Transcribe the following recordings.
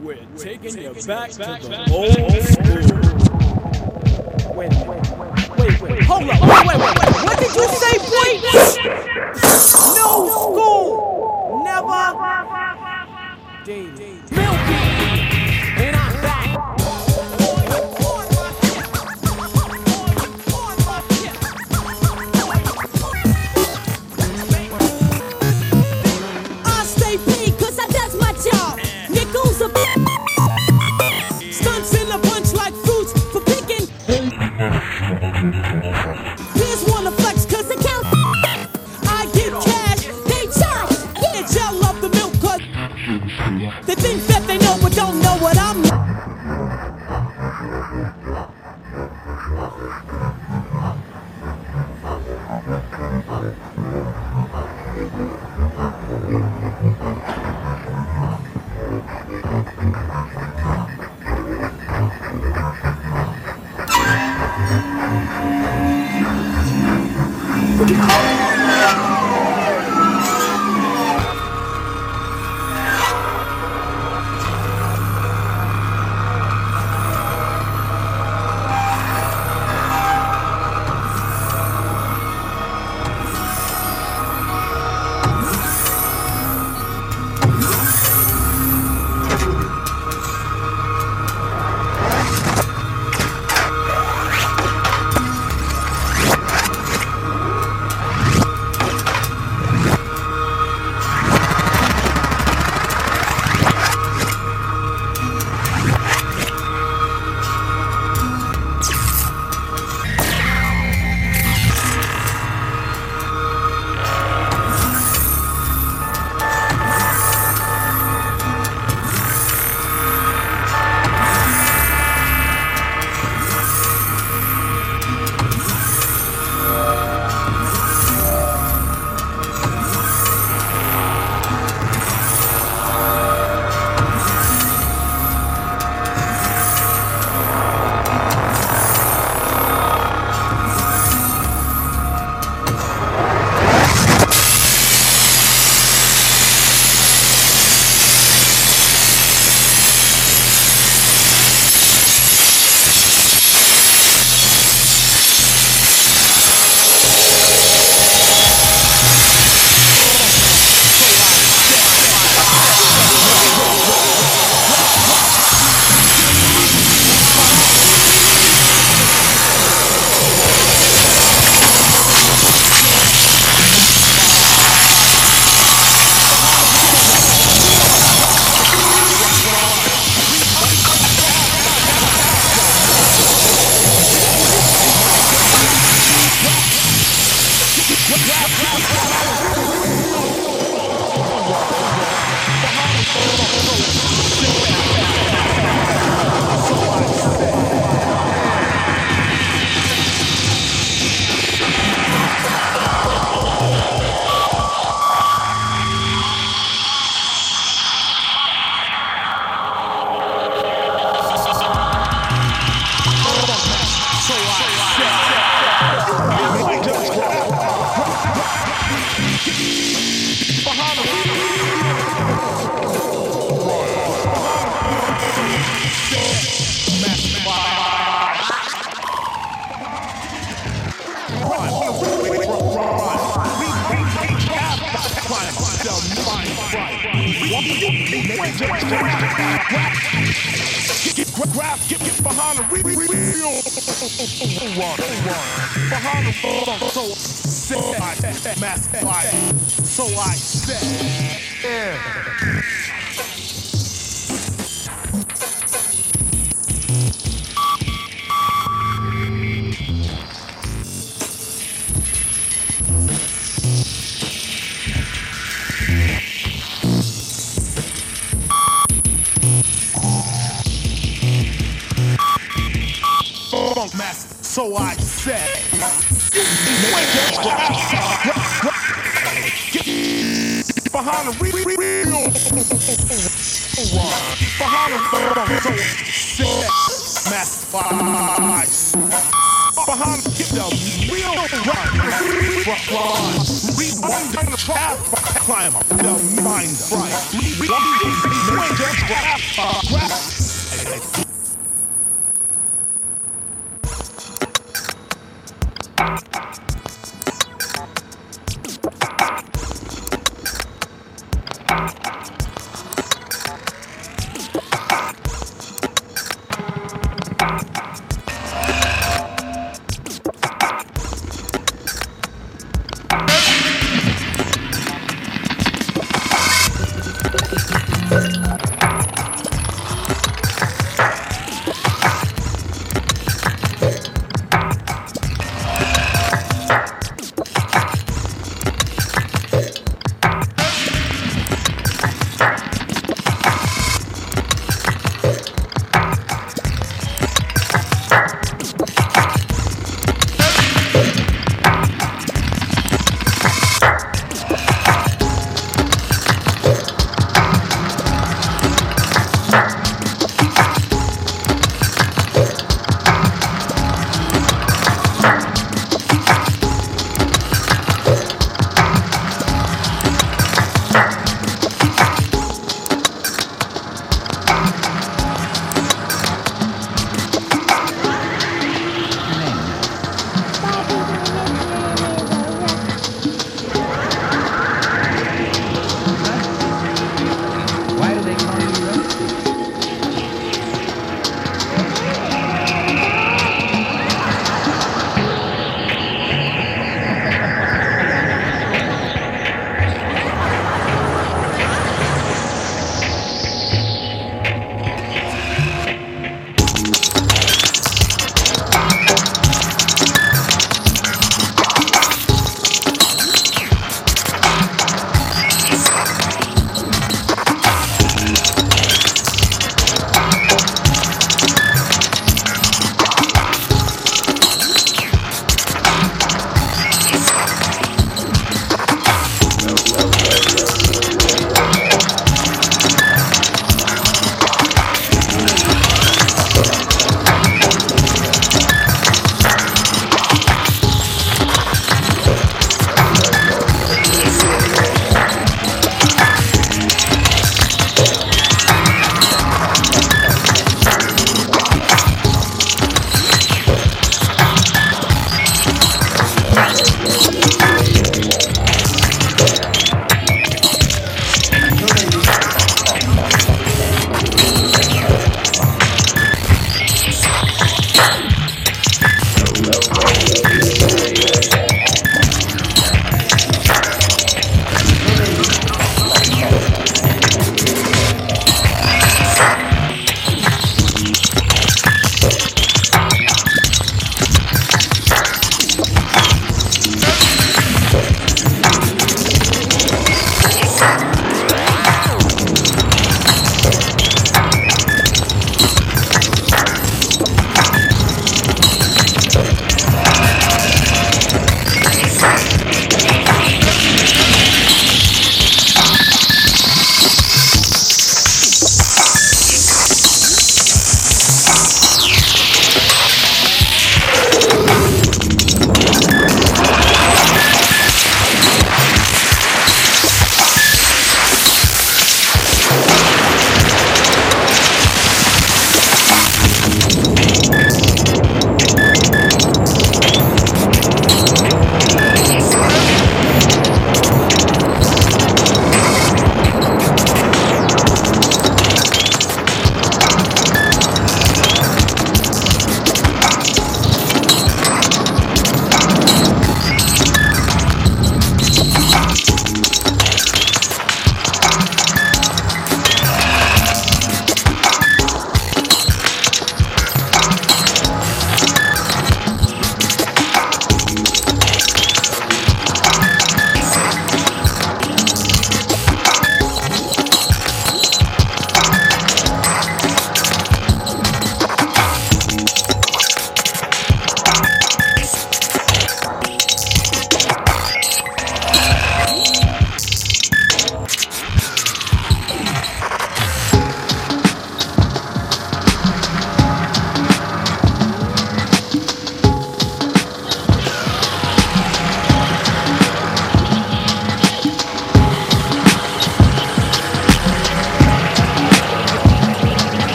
We're taking you back to the old school. Wait, hold up, wait. What did you say, boy? No school, never dated. Milky, and I'm back. I stay paid 'cause that's my job. Nickels are stunts in a bunch like fruits for picking. Here's one to flex 'cause they count. I get cash, they charge. Yeah, gel love the milk 'cause they think that they know but don't know what I'm. Get behind the real behind the so set mass fire. So I said, yeah. Master, so I said. Get behind the real behind the so set master fire. Behind get the real run. Rewind the trap. climber, the minder, right?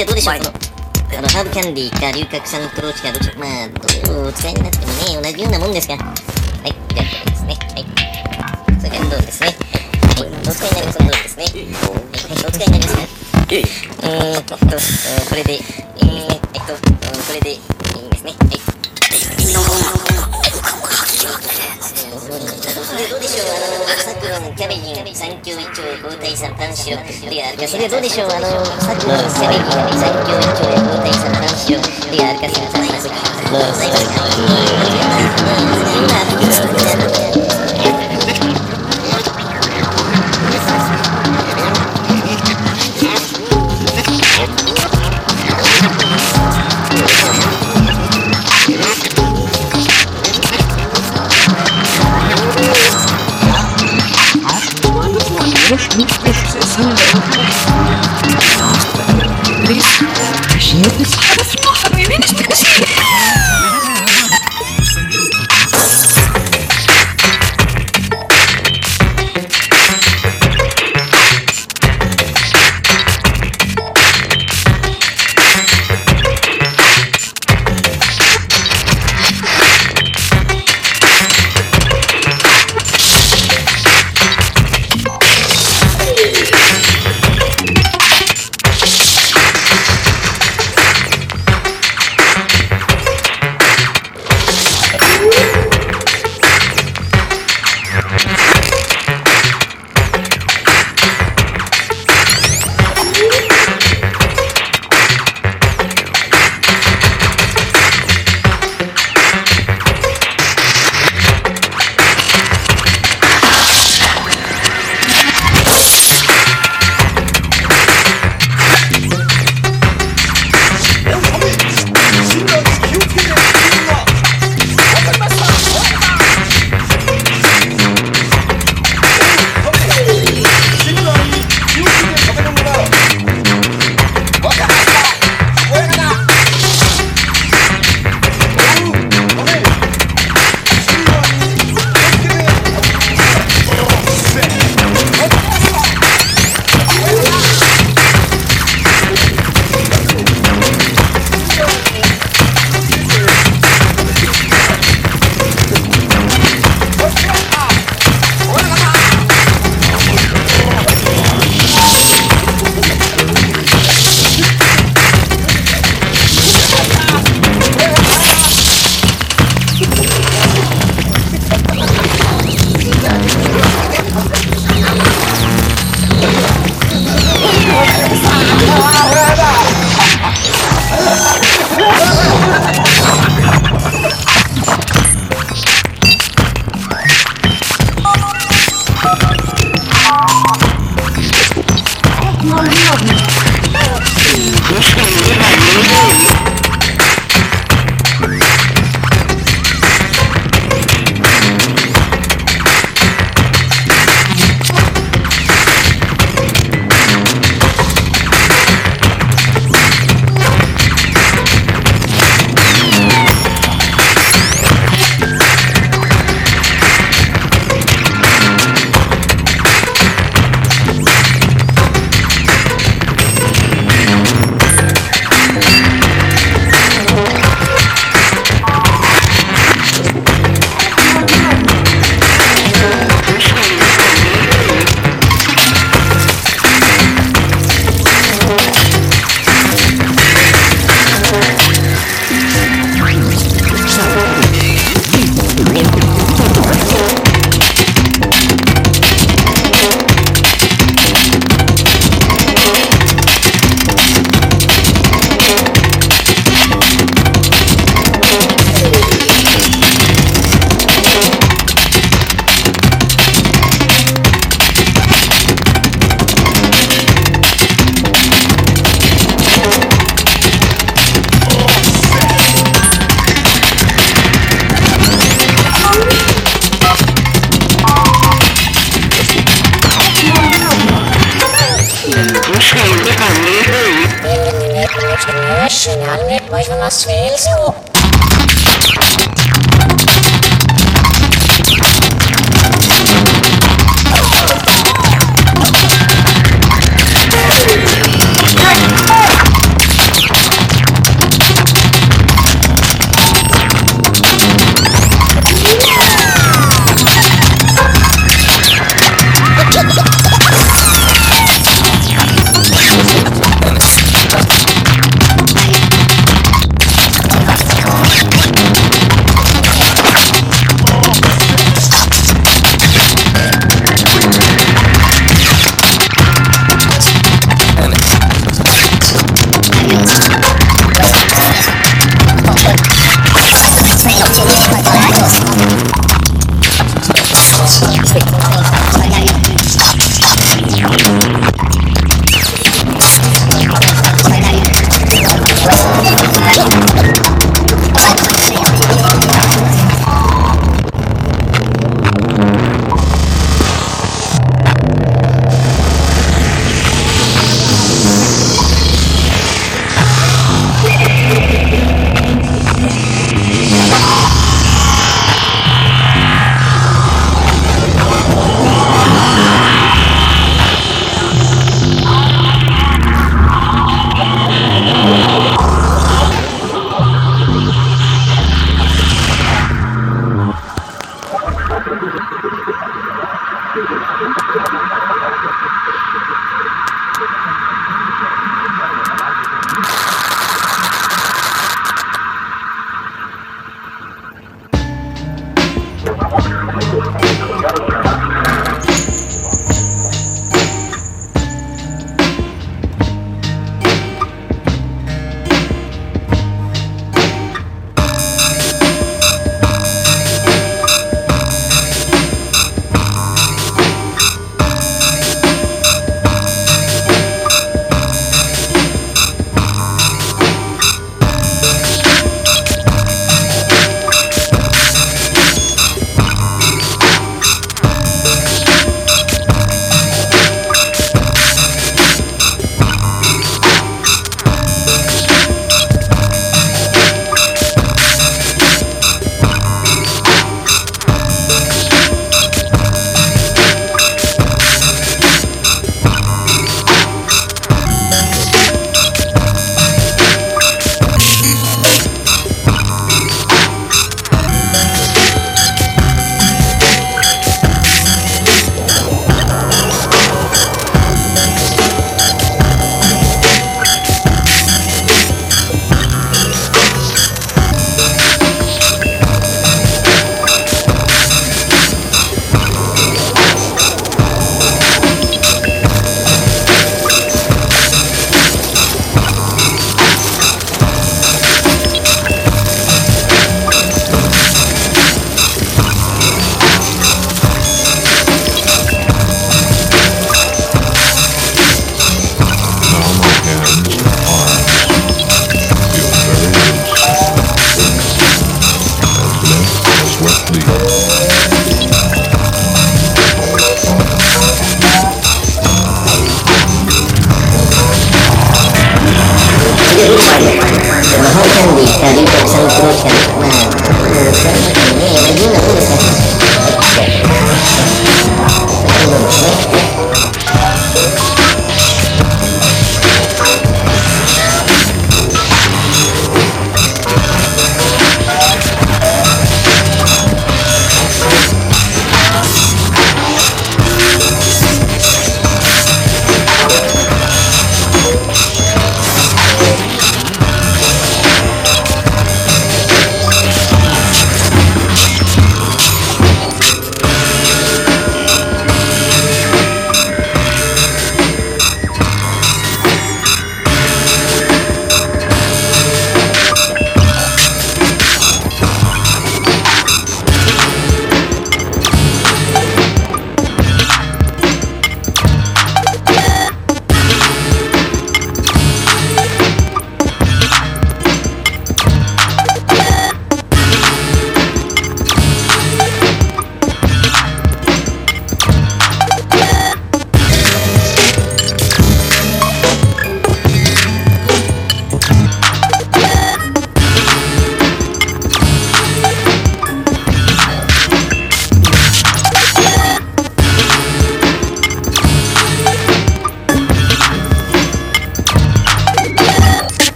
じゃあどうでしょう、ハーブキャンディーか龍角散トローチかどれをお使いになってもね、同じようなもんですが。はい、じゃあこれですね。はい。それからどうですね。はい、お使いになりますどうですね。はい、お使いになりますか。これで、これでいいんですね。はい。それどうでしょう、サクロン、キャベジン、三強一丁へ交代三単白。それどうでしょう、サクロン、キャベジン、三強一丁へ交代三単白。であるかすみません。ございますか。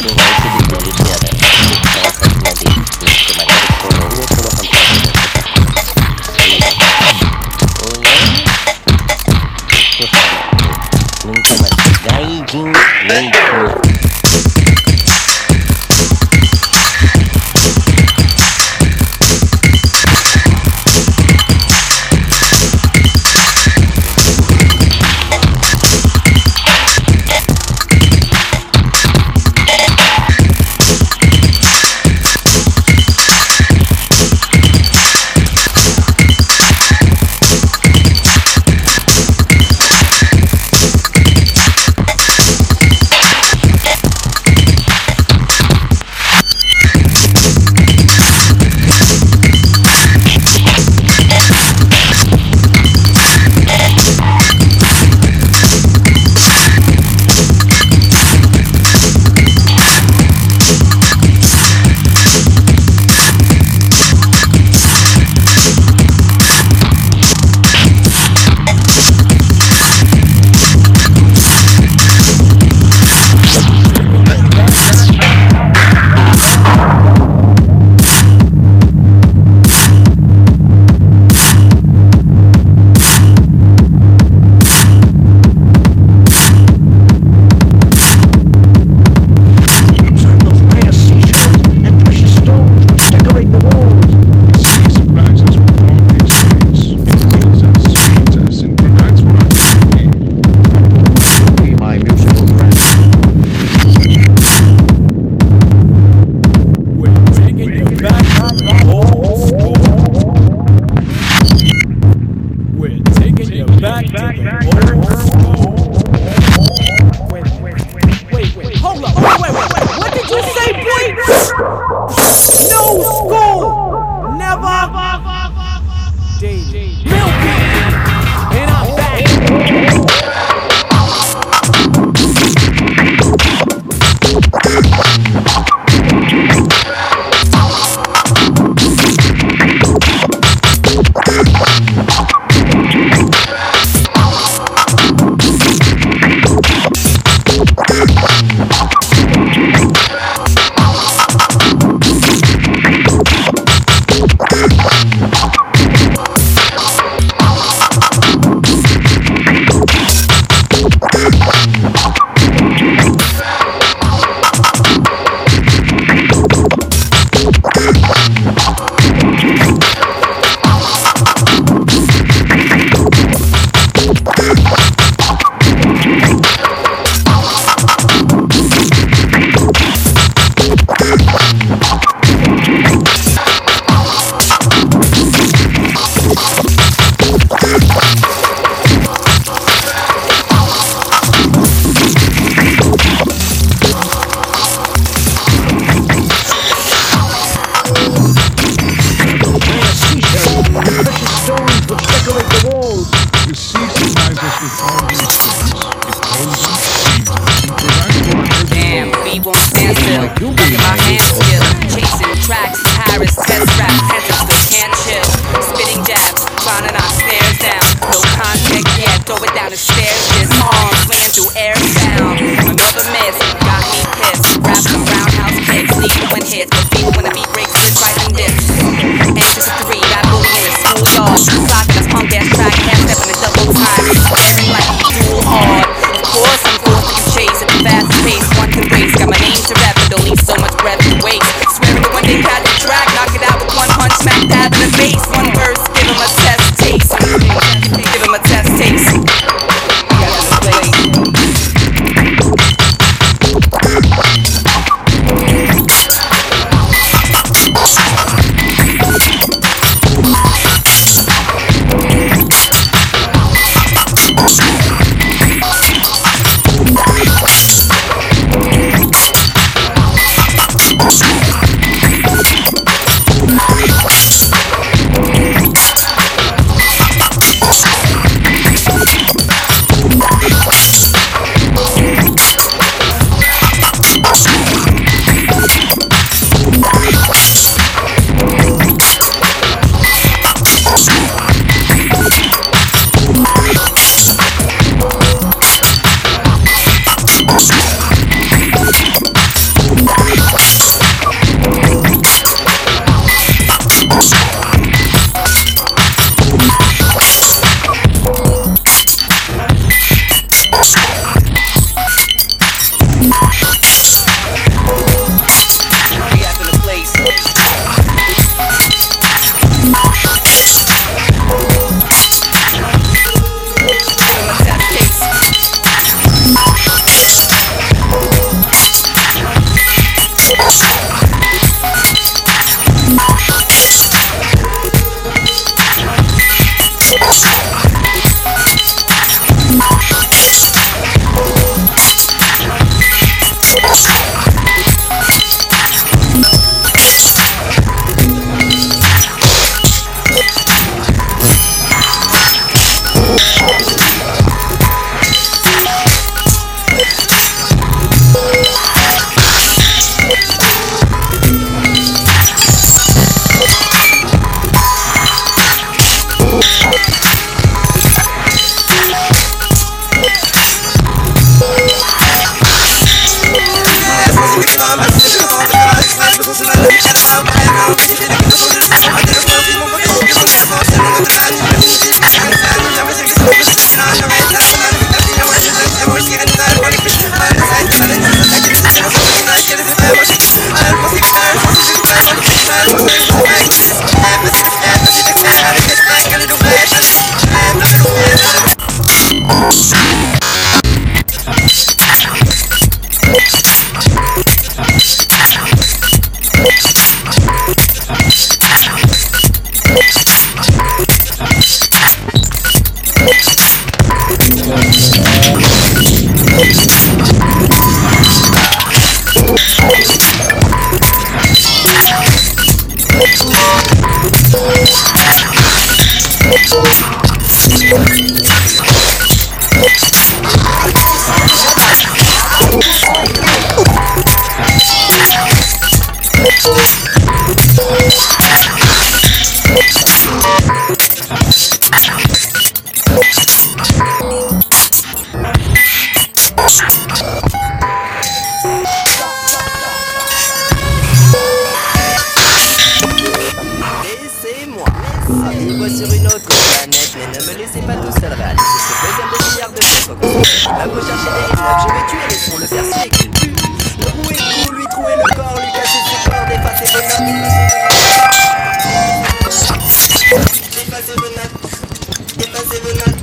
One verse, give him a test taste. Give him a test taste. Laissez-moi sur une autre planète, mais ne me laissez pas tout seul réaliser ce deuxième de milliards de fois. Même rechercher des rives, je vais tuer, laissons le faire si et qu'il pue. Le rouer le cou, lui trouer le corps, lui casser ses cordes, effacer vos notes. Effacer vos notes. Effacer vos notes.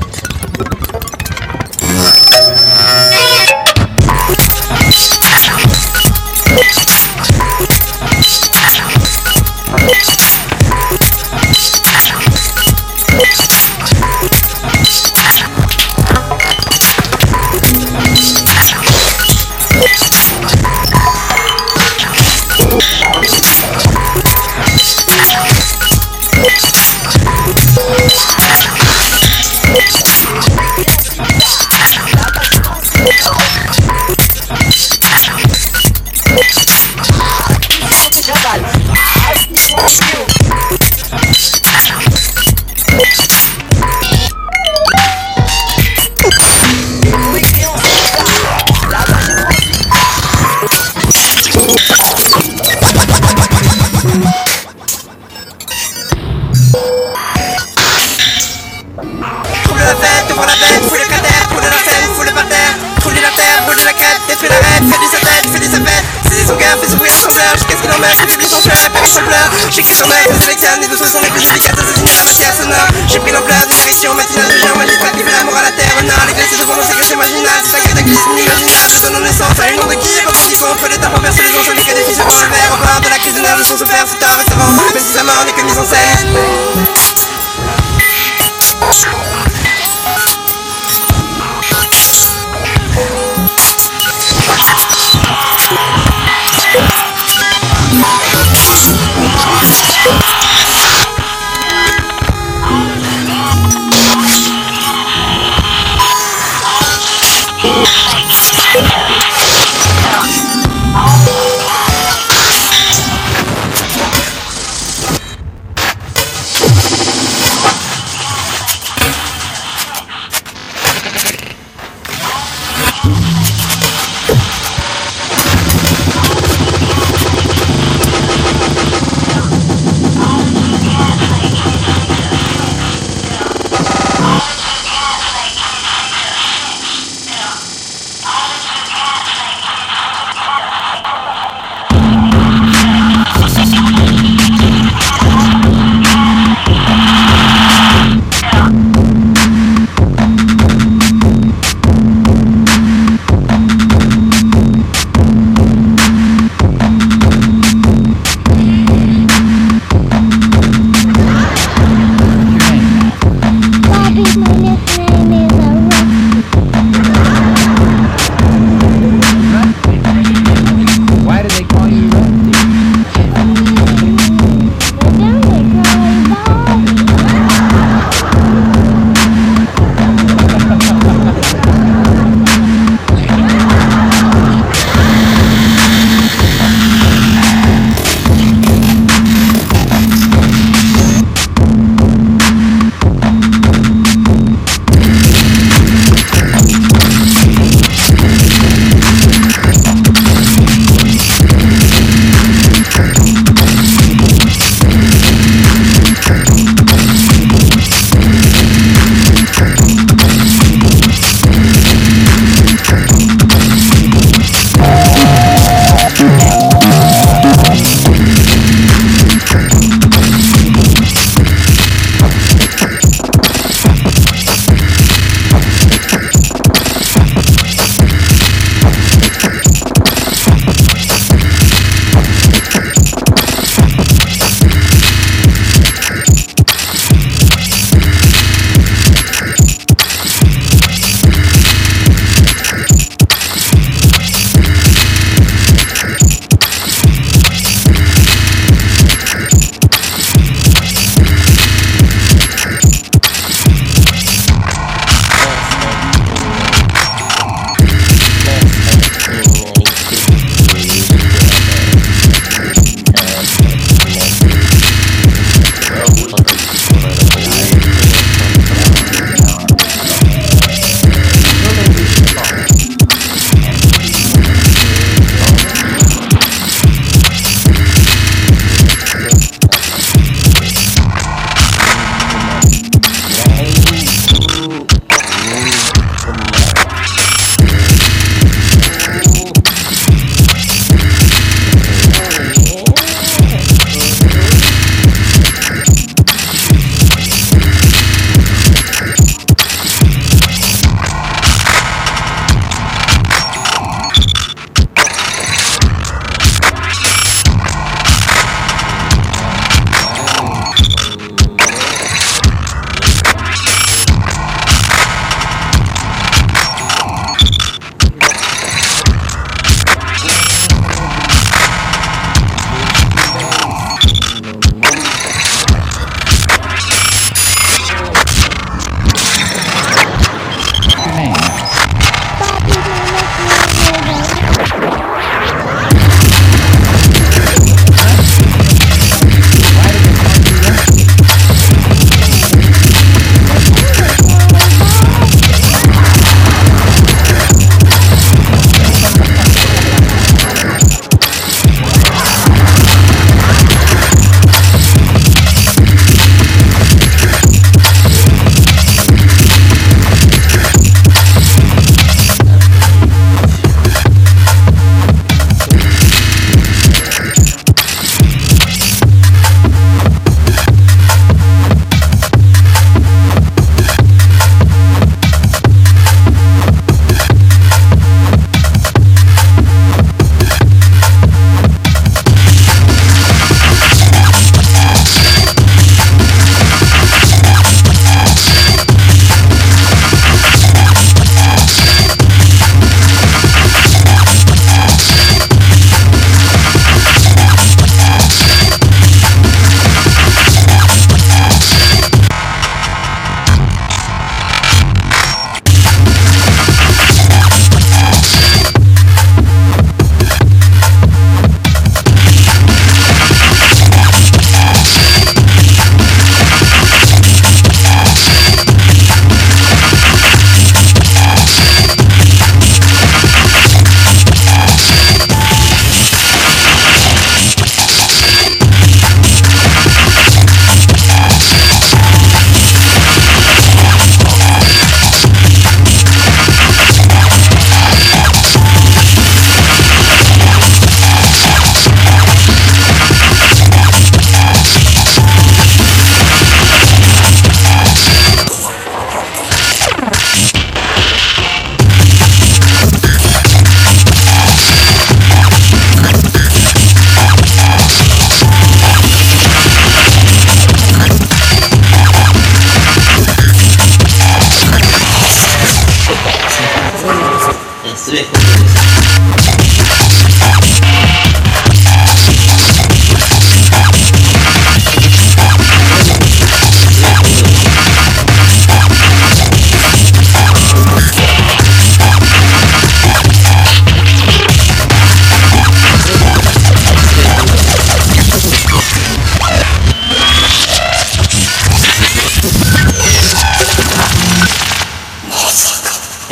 Jusqu'à ce qu'il en meure, c'est des chansons, la paix exemplaire. J'écris sur ma je sélectionne les 12 façons les plus délicates d'assassiner la matière sonore. J'ai pris l'ampleur d'une érection matinale de géant magistral qui fait l'amour à la terre. Nord, les glaces de pendant ces glaces marginales. C'est un cataclysme imaginable, je donne naissance à une onde qui est quand on s'y fond. Peut l'état renverser les enjeux, les cas des fils sur le verre. Au bord de la crise de nerfs, le son se perd, c'est tard et ça va. Même si sa mort n'est que mise en scène.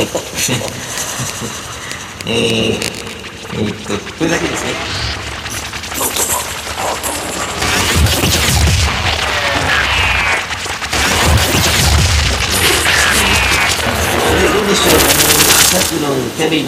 これだけですね。どうでしょう、さっきのテレビ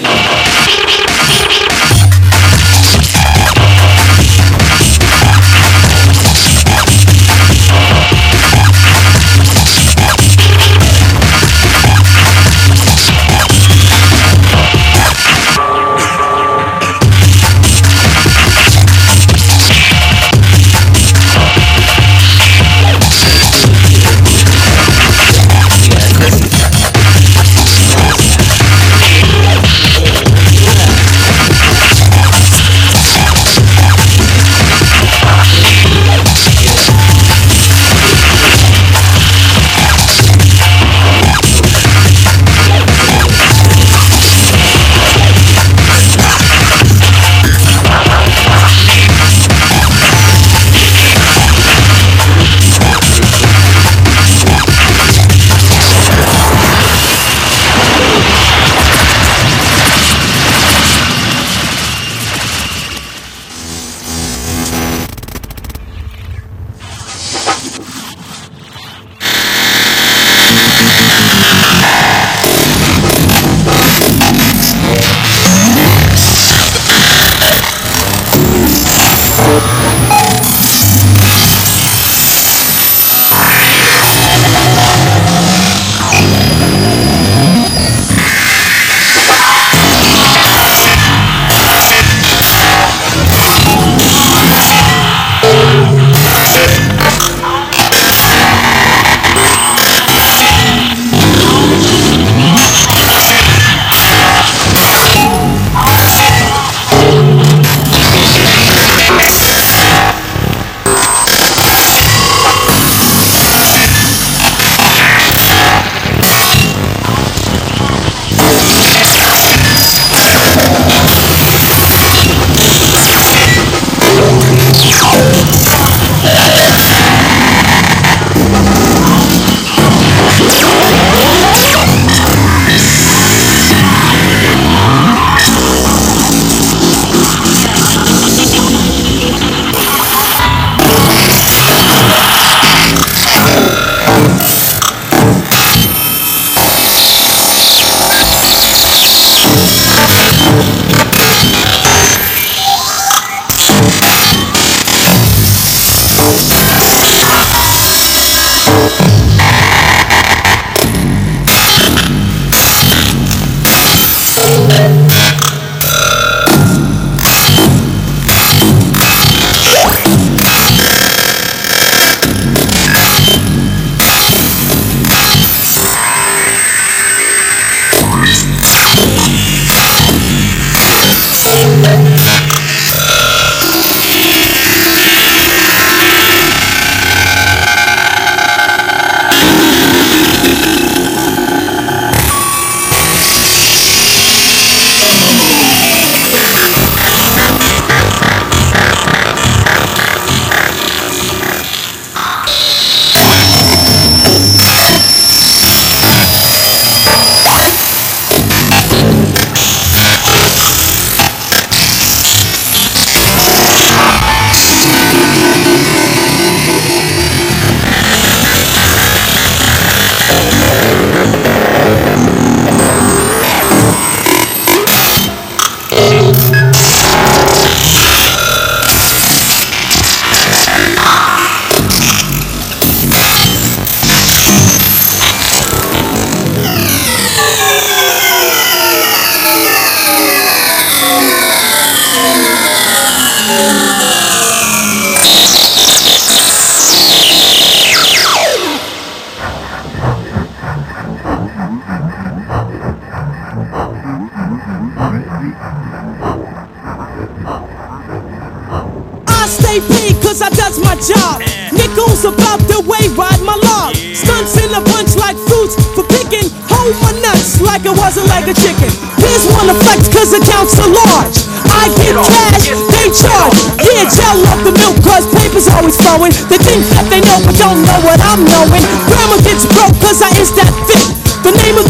stay paid cause I does my job. Nickels about the way, ride my log. Stunts in a bunch like fruits for picking. Hold my nuts like it wasn't like a chicken. Here's one to flex cause accounts are large. I get cash, they charge. Yeah, gel up the milk cause paper's always flowing. They think that they know but don't know what I'm knowing. Grandma gets broke cause I is that thick. The name of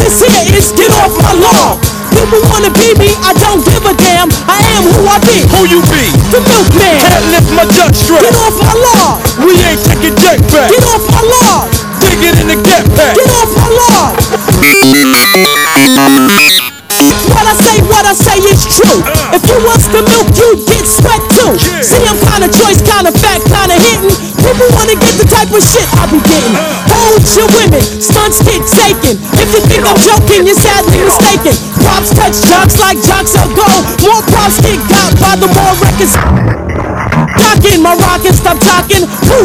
this here is get off my lawn. People wanna be me, I don't give a damn. I am who I be. Who you be? The milkman. Can't lift my junk straight. Get off my lawn. We ain't taking jack back. Get off my lawn. Dig it in the get pack. Get off my lawn. What I say is true. If you was the milk, you'd get sweat too. See, I'm kinda choice, kinda fat, kinda hitting. People wanna get the type of shit I be getting. Hold your women, stunts get taken. If you think I'm joking, you're sadly mistaken. Props touch jocks like jocks of gold. More props get got by the more records. Rockin' my rockets, stop talking.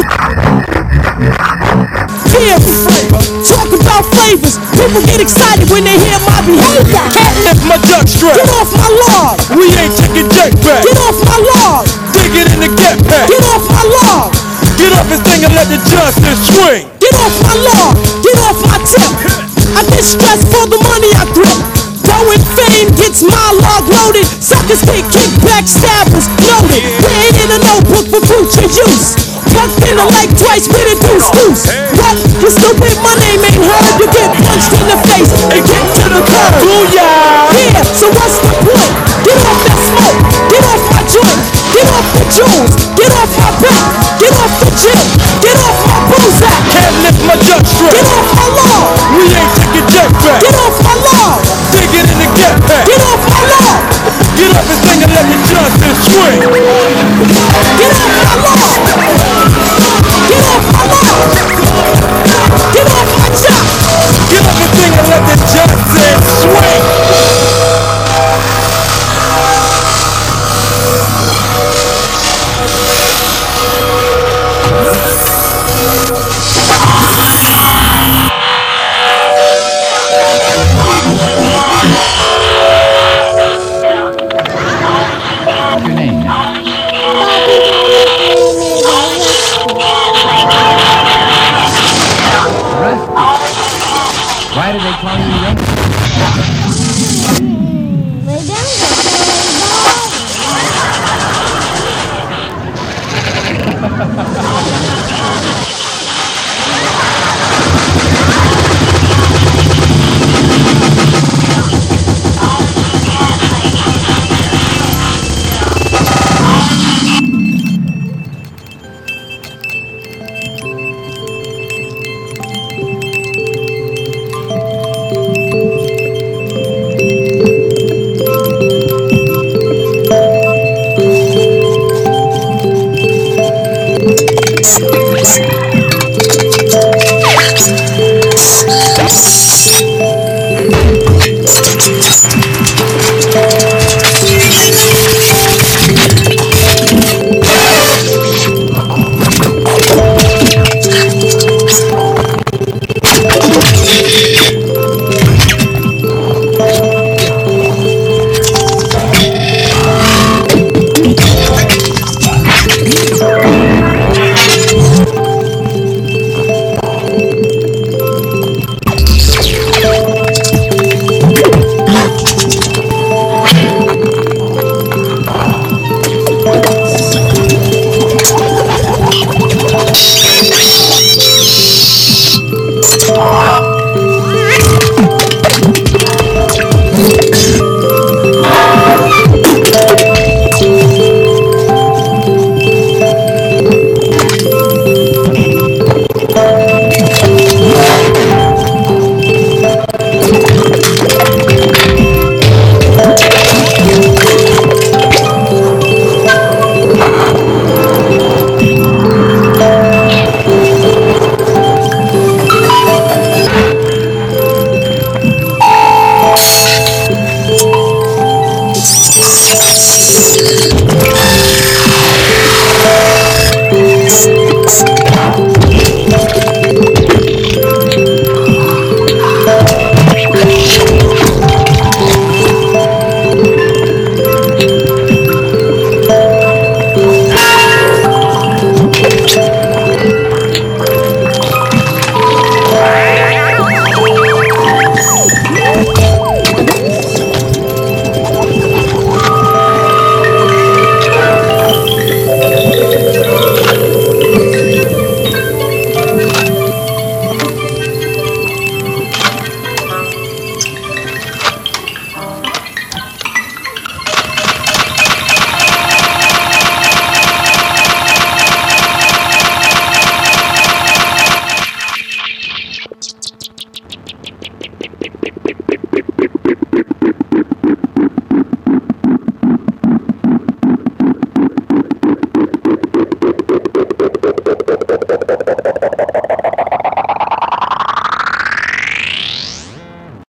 Hear talk about flavors. People get excited when they hear my behavior. Can't lift my junk straight. Get off my lawn. We ain't taking jack back. Get off my lawn. Dig it in the get pack. Get off my lawn. Get off this thing and let the justice swing. Get off my lawn. Get off my tip. I get stressed for the money I grip. Going fame gets my log loaded. Suckers get kicked back, stabbers noted. Written in a notebook for future use. Plucked in the leg twice with a deuce. What? You stupid, my name ain't heard. You get punched in the face and get to the curb. Booyah! Yeah, so what's the point? Get off that smoke. Get off my joint. Get off the jewels. Get off my back. Get off the gym. Get off my bullsack. Can't lift my junk straight. Get off my lawn. We ain't taking jack back. Get off my lawn. Dig it in the get pack. Get off my lawn. Get off this thing and let the justice swing.